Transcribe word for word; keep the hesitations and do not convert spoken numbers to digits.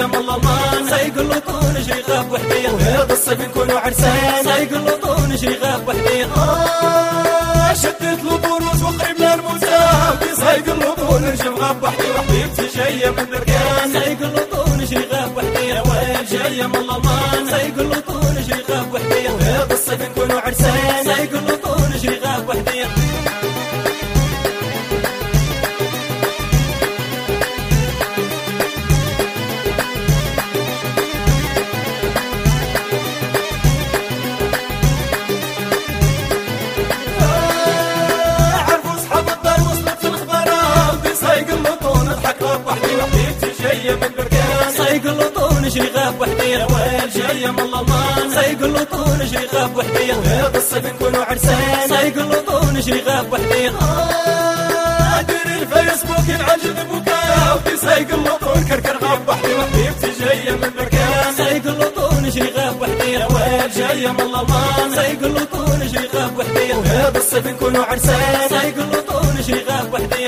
جاية من الألمان، سيقلطون نجري غاب وحدي، وهذا الصيف نكونوا عرسان، سيقلطون نجري غاب وحدي. آه شدت البروج وقريب للموسى، سيقلطون نجري غاب وحدي، وحبيبتي جاية من بركان، سيقلطون نجري غاب وحدي، يا ويل جاية من الألمان، سيقلطون نجري غاب وحدي، وهذا الصيف نكونوا عرسان، سيقلطون نجري غاب وحدي. سيقلطون نجري غاب وحدي، يا ويل جاية من الألمان، سيقلطون نجري غاب وحدي، وهذا الصيف نكونوا عرسان، سيقلطون نجري غاب وحدي. آه دير الفيسبوك ينعجب بكاء، ودي سيقلطون كركر غاب وحدي، وحبيبتي جاية من بركان، سيقلطون نجري غاب وحدي، يا ويل جاية من الألمان، سيقلطون نجري غاب وحدي، وهذا الصيف نكونوا عرسان، سيقلطون